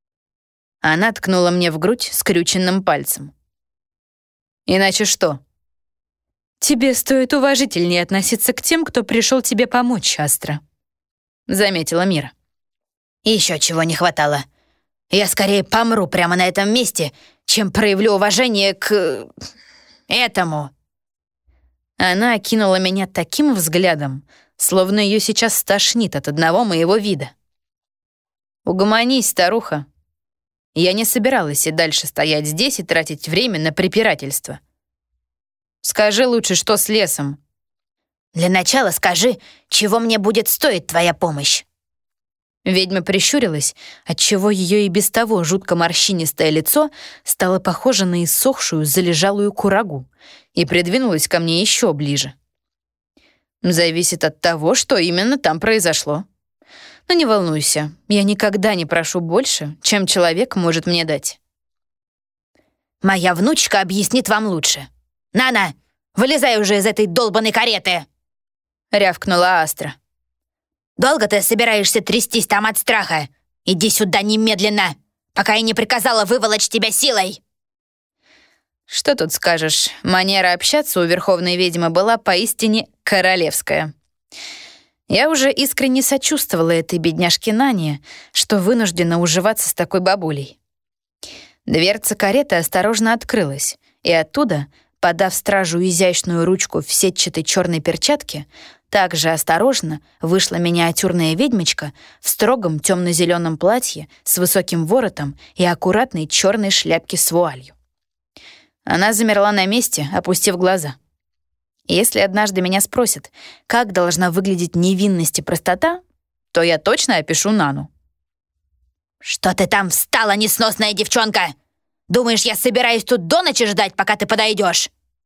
Она ткнула мне в грудь скрюченным пальцем. «Иначе что?» «Тебе стоит уважительнее относиться к тем, кто пришел тебе помочь, Астра», — заметила Мира. «Еще чего не хватало. Я скорее помру прямо на этом месте, чем проявлю уважение к... этому». Она окинула меня таким взглядом, словно ее сейчас стошнит от одного моего вида. «Угомонись, старуха. Я не собиралась и дальше стоять здесь и тратить время на препирательство. Скажи лучше, что с лесом?» «Для начала скажи, чего мне будет стоить твоя помощь?» Ведьма прищурилась, отчего ее и без того жутко морщинистое лицо стало похоже на иссохшую залежалую курагу и придвинулась ко мне еще ближе. «Зависит от того, что именно там произошло. Но не волнуйся, я никогда не прошу больше, чем человек может мне дать». «Моя внучка объяснит вам лучше. Нана, вылезай уже из этой долбаной кареты!» — рявкнула Астра. «Долго ты собираешься трястись там от страха? Иди сюда немедленно, пока я не приказала выволочь тебя силой!» Что тут скажешь, манера общаться у верховной ведьмы была поистине королевская. Я уже искренне сочувствовала этой бедняжке Нане, что вынуждена уживаться с такой бабулей. Дверца кареты осторожно открылась, и оттуда, подав стражу изящную ручку в сетчатой черной перчатке, также осторожно вышла миниатюрная ведьмочка в строгом темно-зеленом платье с высоким воротом и аккуратной черной шляпке с вуалью. Она замерла на месте, опустив глаза. Если однажды меня спросят, как должна выглядеть невинность и простота, то я точно опишу Нану. «Что ты там встала, несносная девчонка? Думаешь, я собираюсь тут до ночи ждать, пока ты подойдешь?»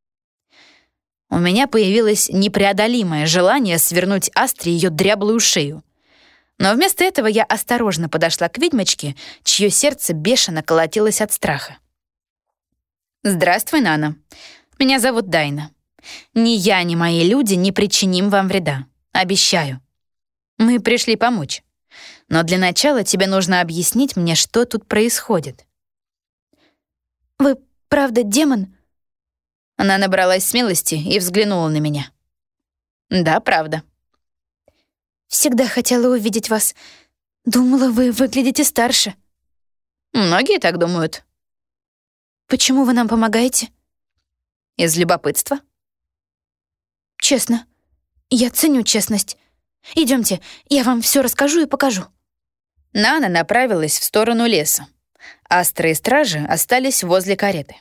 У меня появилось непреодолимое желание свернуть Астре ее дряблую шею. Но вместо этого я осторожно подошла к ведьмочке, чье сердце бешено колотилось от страха. «Здравствуй, Нана. Меня зовут Дайна. Ни я, ни мои люди не причиним вам вреда. Обещаю. Мы пришли помочь. Но для начала тебе нужно объяснить мне, что тут происходит». «Вы правда демон?» Она набралась смелости и взглянула на меня. «Да, правда». «Всегда хотела увидеть вас. Думала, вы выглядите старше». «Многие так думают». «Почему вы нам помогаете?» «Из любопытства». «Честно. Я ценю честность. Идемте, я вам все расскажу и покажу». Нана направилась в сторону леса. Астра и стражи остались возле кареты.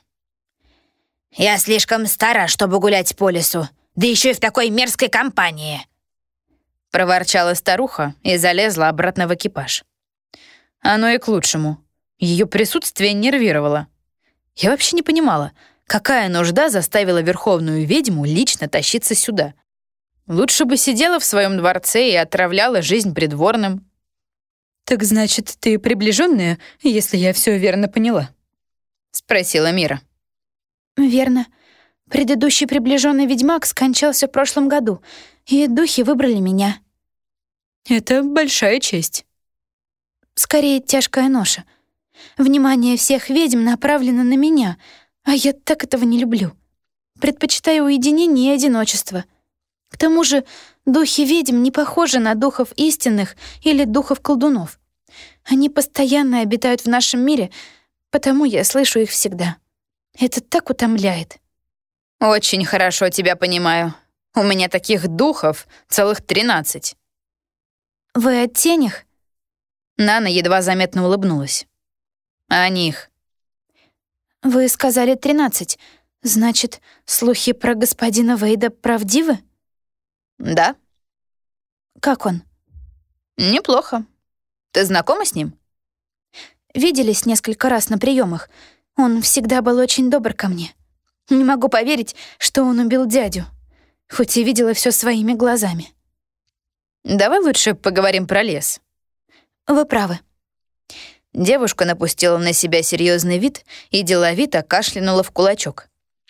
«Я слишком стара, чтобы гулять по лесу, да еще и в такой мерзкой компании», — проворчала старуха и залезла обратно в экипаж. Оно и к лучшему. Ее присутствие нервировало. Я вообще не понимала, какая нужда заставила верховную ведьму лично тащиться сюда. Лучше бы сидела в своем дворце и отравляла жизнь придворным. «Так значит, ты приближенная, если я все верно поняла?» — спросила Мира. «Верно. Предыдущий приближенный ведьмак скончался в прошлом году, и духи выбрали меня». «Это большая честь». «Скорее, тяжкая ноша. Внимание всех ведьм направлено на меня, а я так этого не люблю. Предпочитаю уединение и одиночество. К тому же духи ведьм не похожи на духов истинных или духов колдунов. Они постоянно обитают в нашем мире, потому я слышу их всегда. Это так утомляет. Очень хорошо тебя понимаю. У меня таких духов целых тринадцать. Вы о тенях? Нана едва заметно улыбнулась. О них. Вы сказали тринадцать. Значит, слухи про господина Вейда правдивы? Да. Как он? Неплохо. Ты знакома с ним? Виделись несколько раз на приемах. Он всегда был очень добр ко мне. Не могу поверить, что он убил дядю, хоть и видела все своими глазами. Давай лучше поговорим про лес. Вы правы. Девушка напустила на себя серьезный вид и деловито кашлянула в кулачок.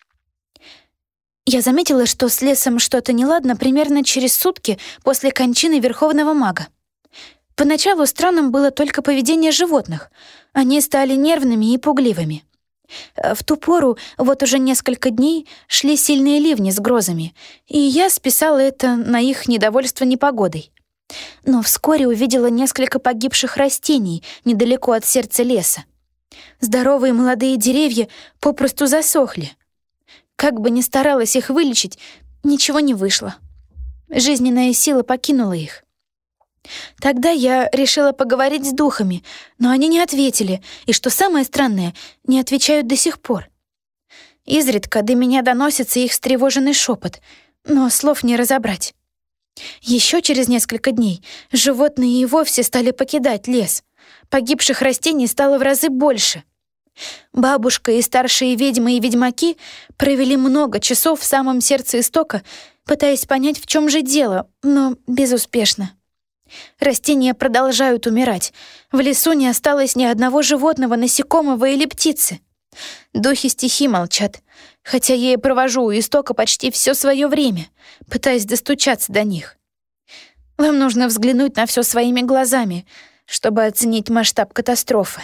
Я заметила, что с лесом что-то неладно примерно через сутки после кончины Верховного Мага. Поначалу странным было только поведение животных. Они стали нервными и пугливыми. В ту пору, вот уже несколько дней, шли сильные ливни с грозами, и я списала это на их недовольство непогодой. Но вскоре увидела несколько погибших растений недалеко от сердца леса. Здоровые молодые деревья попросту засохли. Как бы ни старалась их вылечить, ничего не вышло. Жизненная сила покинула их. Тогда я решила поговорить с духами, но они не ответили, и, что самое странное, не отвечают до сих пор. Изредка до меня доносится их встревоженный шепот, но слов не разобрать. Еще через несколько дней животные и вовсе стали покидать лес. Погибших растений стало в разы больше. Бабушка и старшие ведьмы и ведьмаки провели много часов в самом сердце истока, пытаясь понять, в чем же дело, но безуспешно. Растения продолжают умирать. В лесу не осталось ни одного животного, насекомого или птицы. Духи стихий молчат, хотя я и провожу у истока почти все свое время, пытаясь достучаться до них. Вам нужно взглянуть на все своими глазами, чтобы оценить масштаб катастрофы.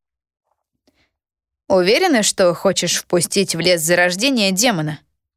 Уверена, что хочешь впустить в лес зарождения демона?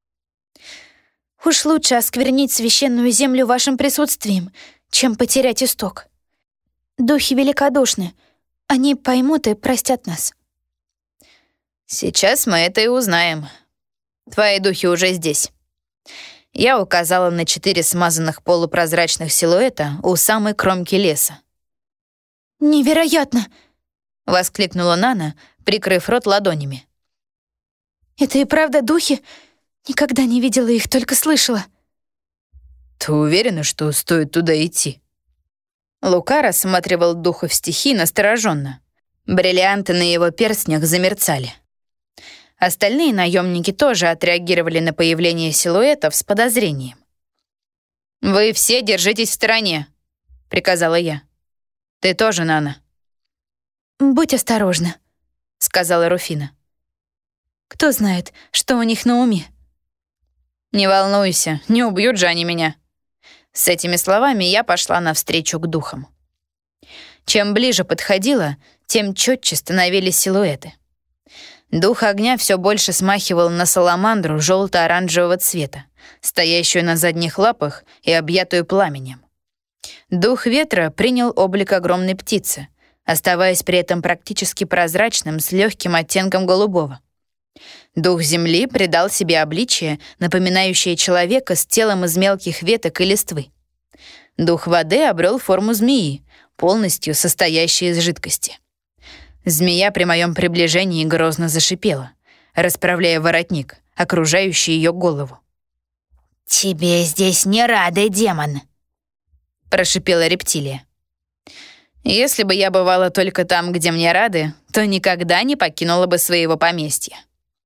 Уж лучше осквернить священную землю вашим присутствием, чем потерять исток. Духи великодушны. Они поймут и простят нас. Сейчас мы это и узнаем. Твои духи уже здесь. Я указала на четыре смазанных полупрозрачных силуэта у самой кромки леса. «Невероятно!» — воскликнула Нана, прикрыв рот ладонями. «Это и правда духи? Никогда не видела их, только слышала». «Ты уверена, что стоит туда идти?» Лука рассматривал духов стихий настороженно. Бриллианты на его перстнях замерцали. Остальные наемники тоже отреагировали на появление силуэтов с подозрением. «Вы все держитесь в стороне», — приказала я. «Ты тоже, Нана». «Будь осторожна», — сказала Руфина. «Кто знает, что у них на уме?» «Не волнуйся, не убьют же они меня». С этими словами я пошла навстречу к духам. Чем ближе подходила, тем четче становились силуэты. Дух огня все больше смахивал на саламандру желто-оранжевого цвета, стоящую на задних лапах и объятую пламенем. Дух ветра принял облик огромной птицы, оставаясь при этом практически прозрачным с легким оттенком голубого. Дух земли придал себе обличие, напоминающее человека с телом из мелких веток и листвы. Дух воды обрел форму змеи, полностью состоящей из жидкости. Змея при моем приближении грозно зашипела, расправляя воротник, окружающий ее голову. «Тебе здесь не рады, демон!» — прошипела рептилия. «Если бы я бывала только там, где мне рады, то никогда не покинула бы своего поместья».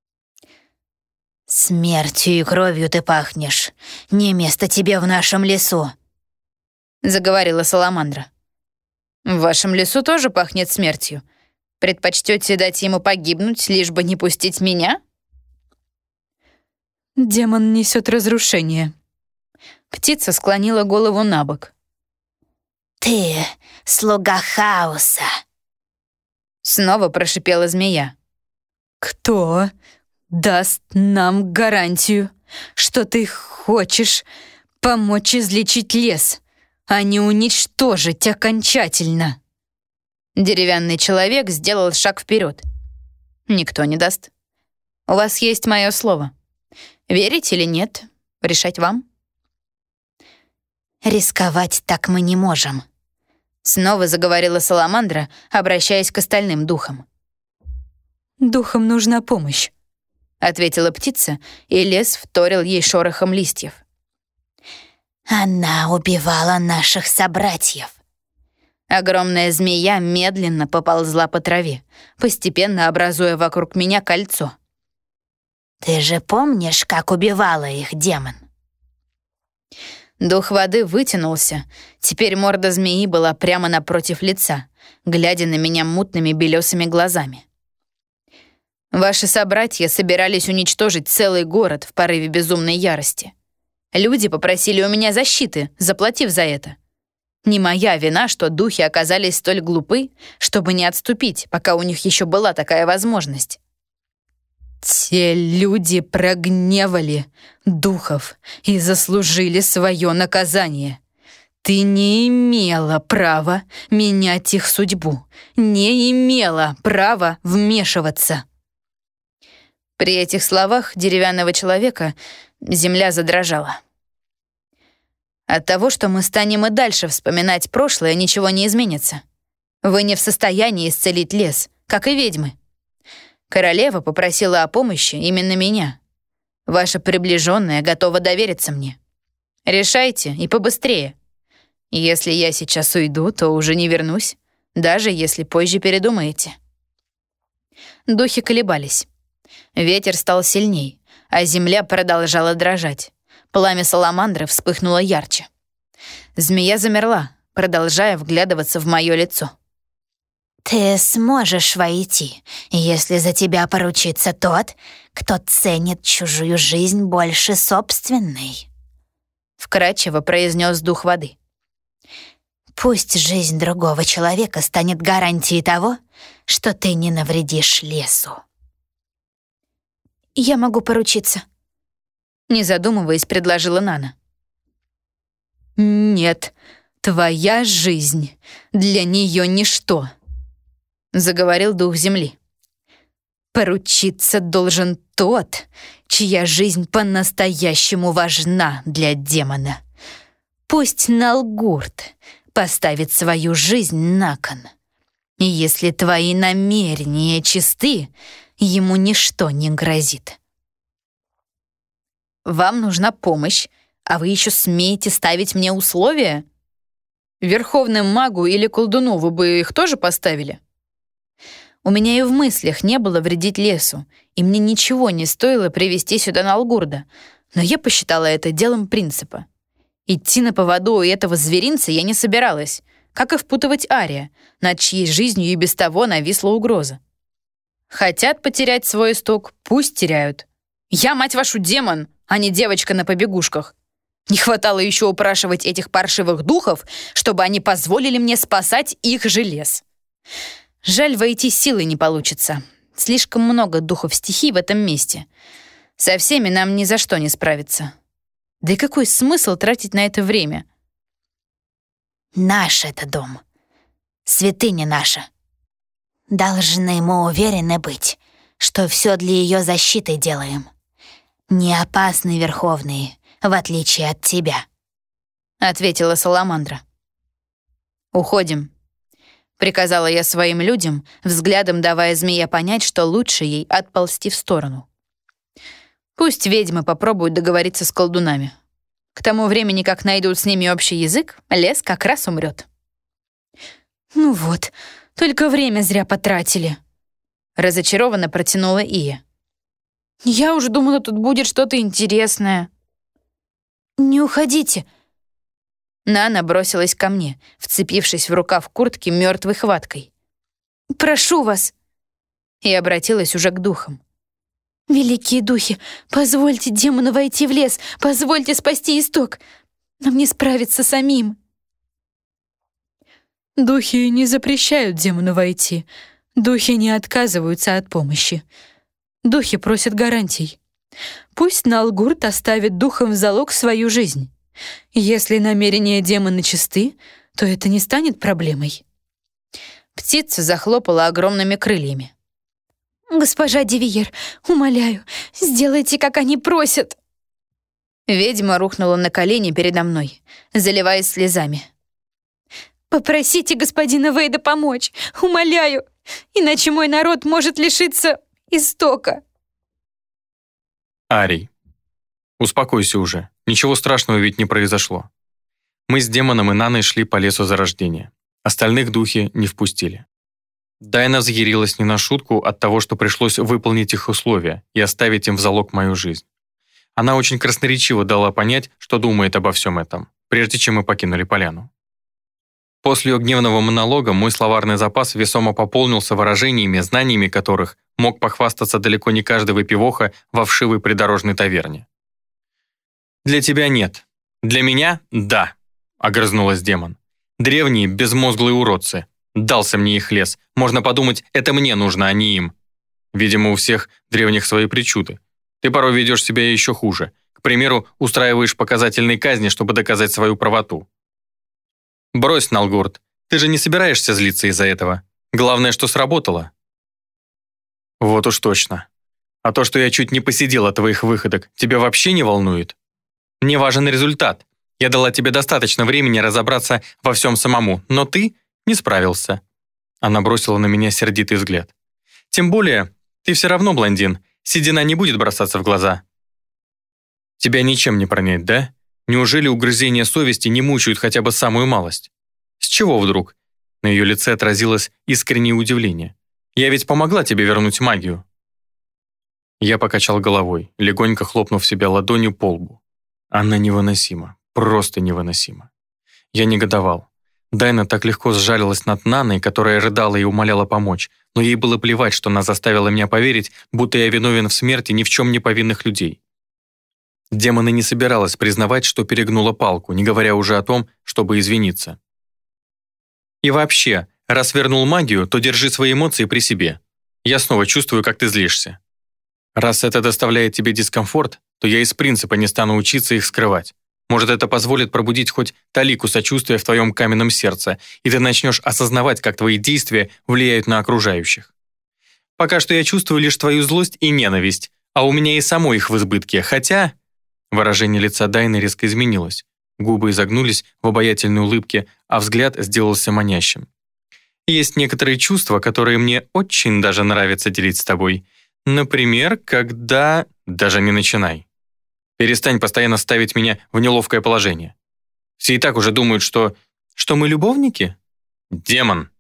«Смертью и кровью ты пахнешь. Не место тебе в нашем лесу», — заговорила Саламандра. «В вашем лесу тоже пахнет смертью. Предпочтете дать ему погибнуть, лишь бы не пустить меня?» «Демон несет разрушение». Птица склонила голову на бок. «Ты — слуга хаоса», — снова прошипела змея. «Кто? даст нам гарантию, что ты хочешь помочь излечить лес, а не уничтожить окончательно». Деревянный человек сделал шаг вперед. «Никто не даст. У вас есть мое слово. Верить или нет, решать вам». «Рисковать так мы не можем», — снова заговорила Саламандра, обращаясь к остальным духам. «Духам нужна помощь», — ответила птица, и лес вторил ей шорохом листьев. «Она убивала наших собратьев». Огромная змея медленно поползла по траве, постепенно образуя вокруг меня кольцо. «Ты же помнишь, как убивала их демон?» Дух воды вытянулся. Теперь морда змеи была прямо напротив лица, глядя на меня мутными белесыми глазами. «Ваши собратья собирались уничтожить целый город в порыве безумной ярости. Люди попросили у меня защиты, заплатив за это. Не моя вина, что духи оказались столь глупы, чтобы не отступить, пока у них еще была такая возможность». «Те люди прогневали духов и заслужили свое наказание. Ты не имела права менять их судьбу, не имела права вмешиваться». При этих словах деревянного человека земля задрожала. «От того, что мы станем и дальше вспоминать прошлое, ничего не изменится. Вы не в состоянии исцелить лес, как и ведьмы. Королева попросила о помощи именно меня. Ваша приближенная готова довериться мне. Решайте и побыстрее. Если я сейчас уйду, то уже не вернусь, даже если позже передумаете». Духи колебались. Ветер стал сильней, а земля продолжала дрожать. Пламя саламандры вспыхнуло ярче. Змея замерла, продолжая вглядываться в мое лицо. «Ты сможешь войти, если за тебя поручится тот, кто ценит чужую жизнь больше собственной», — вкратчиво произнес дух воды. «Пусть жизнь другого человека станет гарантией того, что ты не навредишь лесу». «Я могу поручиться», — не задумываясь, предложила Нана. «Нет, твоя жизнь для нее ничто», — заговорил дух земли. «Поручиться должен тот, чья жизнь по-настоящему важна для демона. Пусть Налгурт поставит свою жизнь на кон. И если твои намерения чисты, ему ничто не грозит». «Вам нужна помощь, а вы еще смеете ставить мне условия? Верховному магу или колдуну вы бы их тоже поставили? У меня и в мыслях не было вредить лесу, и мне ничего не стоило привести сюда Налгурда, но я посчитала это делом принципа. Идти на поводу у этого зверинца я не собиралась, как и впутывать Ария, над чьей жизнью и без того нависла угроза. Хотят потерять свой исток, пусть теряют. Я, мать вашу, демон, а не девочка на побегушках. Не хватало еще упрашивать этих паршивых духов, чтобы они позволили мне спасать их же лес. Жаль, войти силой не получится. Слишком много духов стихий в этом месте. Со всеми нам ни за что не справиться. Да и какой смысл тратить на это время? «Наш это дом. Святыня наша. Должны мы уверены быть, что все для ее защиты делаем. Не опасны верховные, в отличие от тебя», — ответила Саламандра. «Уходим», — приказала я своим людям, взглядом давая змее понять, что лучше ей отползти в сторону. Пусть ведьмы попробуют договориться с колдунами. К тому времени, как найдут с ними общий язык, лес как раз умрет. «Ну вот, только время зря потратили», — разочарованно протянула Ия. «Я уже думала, тут будет что-то интересное». «Не уходите». Нана бросилась ко мне, вцепившись в рукав куртки мертвой хваткой. «Прошу вас». И обратилась уже к духам. «Великие духи, позвольте демону войти в лес, позвольте спасти исток. Нам не справиться самим». «Духи не запрещают демону войти. Духи не отказываются от помощи. Духи просят гарантий. Пусть Налгурт оставит духом в залог свою жизнь. Если намерения демона чисты, то это не станет проблемой». Птица захлопала огромными крыльями. «Госпожа Девиер, умоляю, сделайте, как они просят». Ведьма рухнула на колени передо мной, заливаясь слезами. «Попросите господина Вейда помочь, умоляю, иначе мой народ может лишиться истока». Арий. Успокойся уже. Ничего страшного ведь не произошло. Мы с демоном и Наной шли по лесу Зарождения. Остальных духи не впустили. Дайна взъярилась не на шутку от того, что пришлось выполнить их условия и оставить им в залог мою жизнь. Она очень красноречиво дала понять, что думает обо всем этом, прежде чем мы покинули поляну. После ее гневного монолога мой словарный запас весомо пополнился выражениями, знаниями которых мог похвастаться далеко не каждый выпивоха во вшивой придорожной таверне. «Для тебя нет. Для меня — да», — огрызнулась демон. «Древние, безмозглые уродцы. Дался мне их лес. Можно подумать, это мне нужно, а не им. Видимо, у всех древних свои причуды. Ты порой ведешь себя еще хуже. К примеру, устраиваешь показательные казни, чтобы доказать свою правоту». «Брось, Налгурт, ты же не собираешься злиться из-за этого. Главное, что сработало». «Вот уж точно. А то, что я чуть не посидел от твоих выходок, тебя вообще не волнует? Мне важен результат. Я дала тебе достаточно времени разобраться во всем самому, но ты не справился». Она бросила на меня сердитый взгляд. «Тем более, ты все равно блондин. Седина не будет бросаться в глаза». «Тебя ничем не пронять, да? Неужели угрызения совести не мучают хотя бы самую малость? С чего вдруг?» На ее лице отразилось искреннее удивление. «Я ведь помогла тебе вернуть магию». Я покачал головой, легонько хлопнув себя ладонью по лбу. Она невыносима, просто невыносима. Я негодовал. Дайна так легко сжалилась над Наной, которая рыдала и умоляла помочь, но ей было плевать, что она заставила меня поверить, будто я виновен в смерти ни в чем не повинных людей. Демона не собиралась признавать, что перегнула палку, не говоря уже о том, чтобы извиниться. «И вообще, раз вернул магию, то держи свои эмоции при себе. Я снова чувствую, как ты злишься. Раз это доставляет тебе дискомфорт, то я из принципа не стану учиться их скрывать. Может, это позволит пробудить хоть талику сочувствия в твоем каменном сердце, и ты начнешь осознавать, как твои действия влияют на окружающих. Пока что я чувствую лишь твою злость и ненависть, а у меня и самой их в избытке, хотя...» Выражение лица Дайны резко изменилось. Губы изогнулись в обаятельной улыбке, а взгляд сделался манящим. «Есть некоторые чувства, которые мне очень даже нравится делить с тобой. Например, когда...» «Даже не начинай. Перестань постоянно ставить меня в неловкое положение. Все и так уже думают, что... Что мы любовники? Демон!»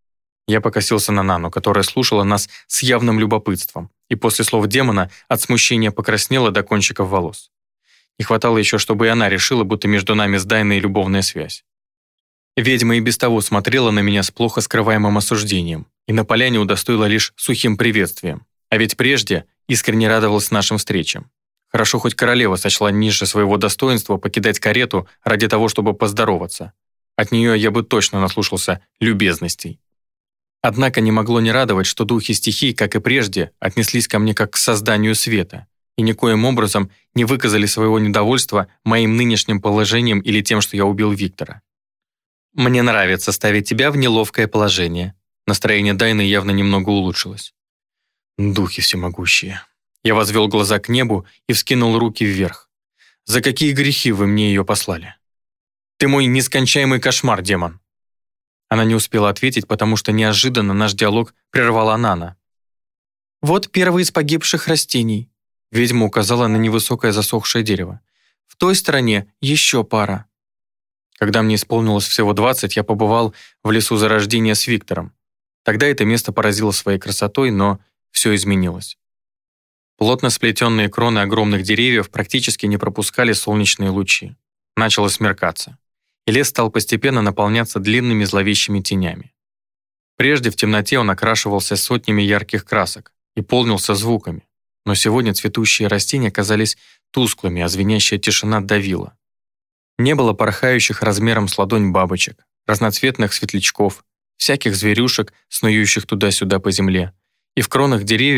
Я покосился на Нану, которая слушала нас с явным любопытством, и после слов демона от смущения покраснела до кончиков волос. Не хватало еще, чтобы и она решила, будто между нами с Дайной любовная связь. Ведьма и без того смотрела на меня с плохо скрываемым осуждением и на поляне удостоила лишь сухим приветствием, а ведь прежде искренне радовалась нашим встречам. Хорошо, хоть королева сочла ниже своего достоинства покидать карету ради того, чтобы поздороваться. От нее я бы точно наслушался любезностей. Однако не могло не радовать, что духи стихий, как и прежде, отнеслись ко мне как к созданию света и никоим образом не выказали своего недовольства моим нынешним положением или тем, что я убил Виктора. «Мне нравится ставить тебя в неловкое положение». Настроение Дайны явно немного улучшилось. «Духи всемогущие». Я возвел глаза к небу и вскинул руки вверх. «За какие грехи вы мне ее послали? Ты мой нескончаемый кошмар, демон». Она не успела ответить, потому что неожиданно наш диалог прервала Нана. «Вот первый из погибших растений». Ведьма указала на невысокое засохшее дерево. «В той стороне еще пара». Когда мне исполнилось всего двадцать, я побывал в лесу Зарождения с Виктором. Тогда это место поразило своей красотой, но все изменилось. Плотно сплетенные кроны огромных деревьев практически не пропускали солнечные лучи. Начало смеркаться, и лес стал постепенно наполняться длинными зловещими тенями. Прежде в темноте он окрашивался сотнями ярких красок и полнился звуками, но сегодня цветущие растения казались тусклыми, а звенящая тишина давила. Не было порхающих размером с ладонь бабочек, разноцветных светлячков, всяких зверюшек, снующих туда-сюда по земле, и в кронах деревьев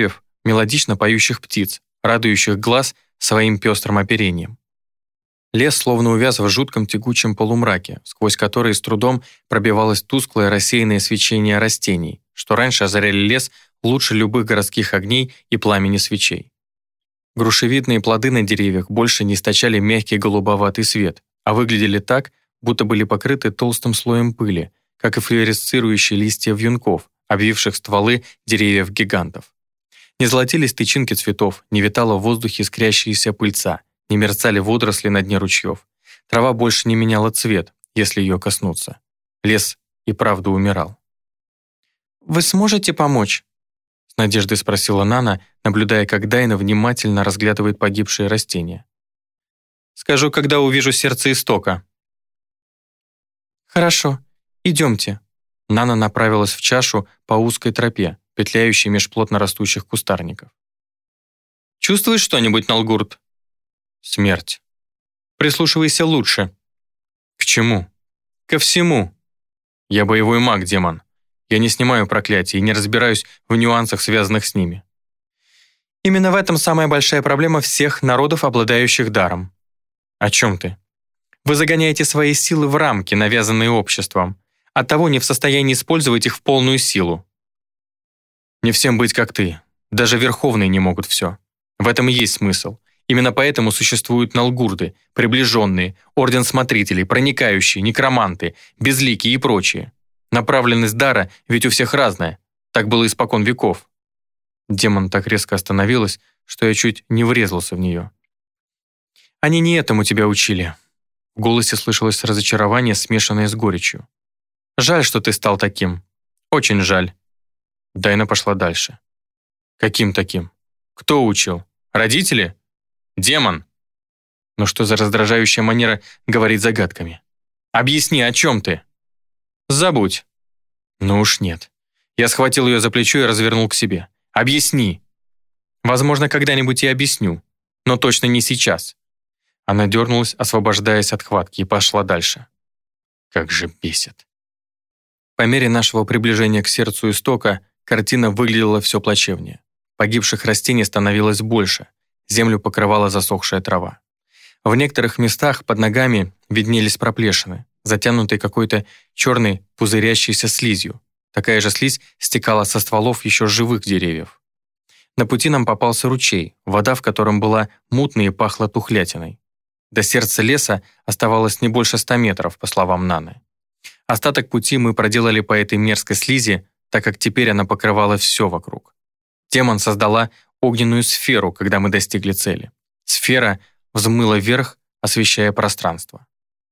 мелодично поющих птиц, радующих глаз своим пестрым оперением. Лес словно увяз в жутком тягучем полумраке, сквозь который с трудом пробивалось тусклое рассеянное свечение растений, что раньше озаряли лес лучше любых городских огней и пламени свечей. Грушевидные плоды на деревьях больше не источали мягкий голубоватый свет, а выглядели так, будто были покрыты толстым слоем пыли, как и флуоресцирующие листья вьюнков, обвивших стволы деревьев-гигантов. Не золотились тычинки цветов, не витала в воздухе искрящаяся пыльца, не мерцали водоросли на дне ручьев. Трава больше не меняла цвет, если ее коснуться. Лес и правда умирал. «Вы сможете помочь?» С надеждой спросила Нана, наблюдая, как Дайна внимательно разглядывает погибшие растения. «Скажу, когда увижу сердце истока». «Хорошо, идемте». Нана направилась в чашу по узкой тропе, петляющей меж плотно растущих кустарников. «Чувствуешь что-нибудь, Налгурт?» «Смерть. Прислушивайся лучше». «К чему?» «Ко всему. Я боевой маг, демон. Я не снимаю проклятий и не разбираюсь в нюансах, связанных с ними». «Именно в этом самая большая проблема всех народов, обладающих даром». «О чем ты?» «Вы загоняете свои силы в рамки, навязанные обществом. Оттого не в состоянии использовать их в полную силу». «Не всем быть как ты. Даже верховные не могут все. В этом и есть смысл. Именно поэтому существуют налгурды, приближенные, орден смотрителей, проникающие, некроманты, безликие и прочие. Направленность дара ведь у всех разная. Так было испокон веков». Демон так резко остановилась, что я чуть не врезался в нее. «Они не этому тебя учили». В голосе слышалось разочарование, смешанное с горечью. «Жаль, что ты стал таким. Очень жаль». Дайна пошла дальше. «Каким таким? Кто учил? Родители? Демон?» «Ну что за раздражающая манера говорить загадками? Объясни, о чем ты?» «Забудь». «Ну уж нет». Я схватил ее за плечо и развернул к себе. «Объясни». «Возможно, когда-нибудь я объясню, но точно не сейчас». Она дернулась, освобождаясь от хватки, и пошла дальше. Как же бесит. По мере нашего приближения к сердцу истока картина выглядела все плачевнее. Погибших растений становилось больше, землю покрывала засохшая трава. В некоторых местах под ногами виднелись проплешины, затянутые какой-то черной пузырящейся слизью. Такая же слизь стекала со стволов еще живых деревьев. На пути нам попался ручей, вода в котором была мутной и пахла тухлятиной. До сердца леса оставалось не больше ста метров, по словам Наны. Остаток пути мы проделали по этой мерзкой слизи, так как теперь она покрывала все вокруг. Демон создала огненную сферу, когда мы достигли цели. Сфера взмыла вверх, освещая пространство.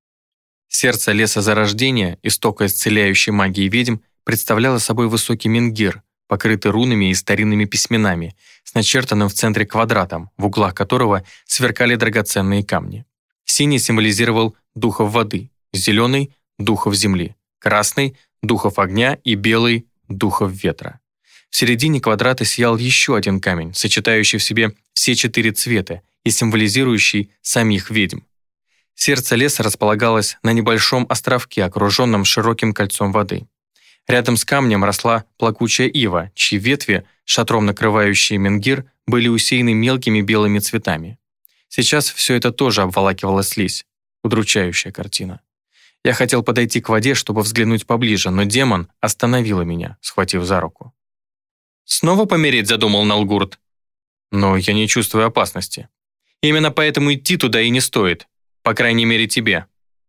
Сердце леса зарождения, истока исцеляющей магии ведьм, представляло собой высокий менгир, покрытый рунами и старинными письменами, с начертанным в центре квадратом, в углах которого сверкали драгоценные камни. Синий символизировал духов воды, зеленый — духов земли, красный — духов огня и белый — духов ветра. В середине квадрата сиял еще один камень, сочетающий в себе все четыре цвета и символизирующий самих ведьм. Сердце леса располагалось на небольшом островке, окруженном широким кольцом воды. Рядом с камнем росла плакучая ива, чьи ветви, шатром накрывающие менгир, были усеяны мелкими белыми цветами. Сейчас все это тоже обволакивала слизь. Удручающая картина. Я хотел подойти к воде, чтобы взглянуть поближе, но демон остановила меня, схватив за руку. «Снова помереть задумал Налгурт?» «Но я не чувствую опасности. Именно поэтому идти туда и не стоит. По крайней мере, тебе».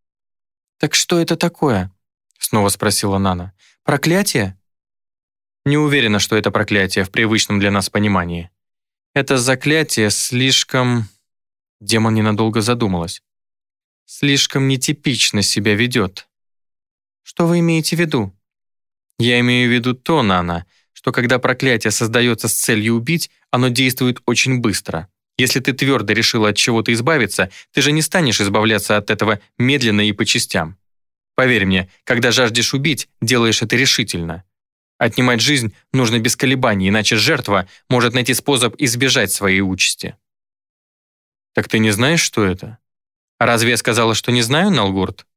«Так что это такое?» Снова спросила Нана. «Проклятие?» «Не уверена, что это проклятие в привычном для нас понимании. Это заклятие слишком...» Демон ненадолго задумалась. «Слишком нетипично себя ведет». «Что вы имеете в виду?» «Я имею в виду то, Нана, что когда проклятие создается с целью убить, оно действует очень быстро. Если ты твердо решила от чего-то избавиться, ты же не станешь избавляться от этого медленно и по частям. Поверь мне, когда жаждешь убить, делаешь это решительно. Отнимать жизнь нужно без колебаний, иначе жертва может найти способ избежать своей участи». «Так ты не знаешь, что это?» «А разве я сказала, что не знаю, Налгурт?»